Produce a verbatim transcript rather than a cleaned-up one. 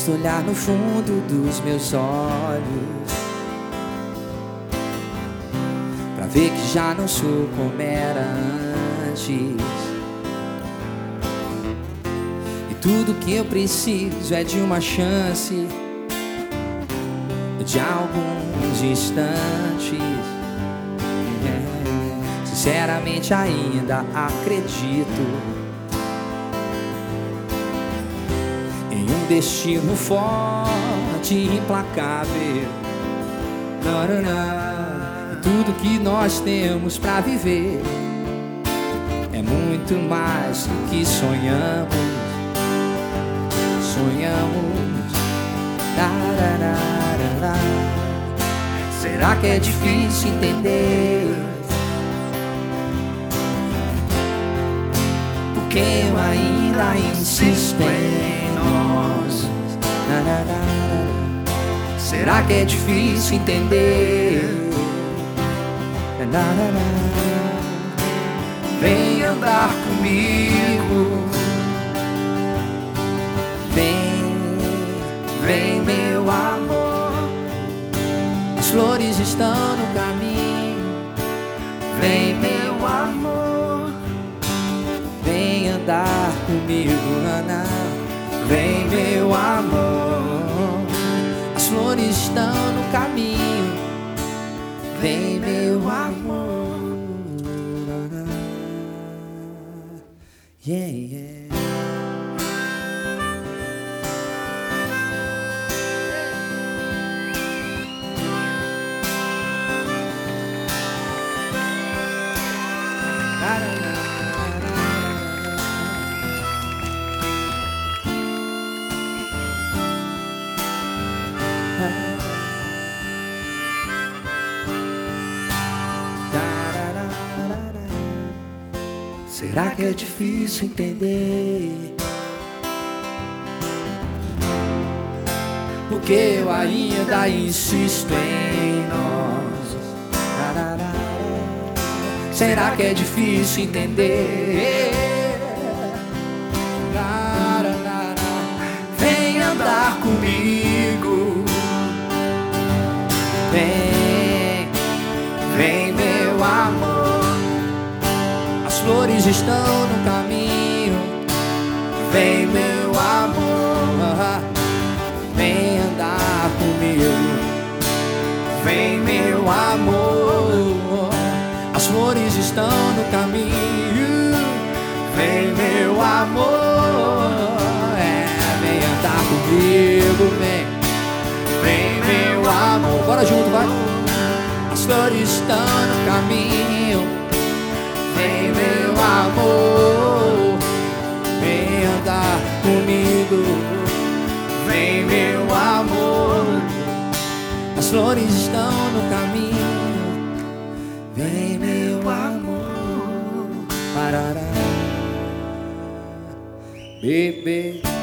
Basta olhar no fundo dos meus olhos pra ver que já não sou como era antes. E tudo que eu preciso é de uma chance, de alguns instantes. É, sinceramente ainda acredito em um destino forte e implacável. E tudo que nós temos pra viver é muito mais do que sonhamos. Sonhamos. Tararara. Será que é difícil entender? Porque eu ainda insisto em nós. Será que é difícil entender? Vem andar comigo. Vem, vem meu amor. As flores estão no caminho. Vem meu amor. Vem andar comigo, Ana. Vem meu amor. As flores estão no caminho. Vem meu amor. Yeah, yeah. Será que é difícil entender? Porque eu ainda insisto em nós. Será que é difícil entender? Vem andar comigo. Vem, vem meu amor. As flores estão no caminho. Vem meu amor. Vem andar comigo. Vem meu amor. As flores estão no caminho. Vem meu amor. É, vem andar comigo. Vem, vem meu amor. Bora junto, vai. As flores estão no caminho. Vem meu amor, vem andar comigo. Vem meu amor, as flores estão no caminho. Vem meu amor, parará, bebê.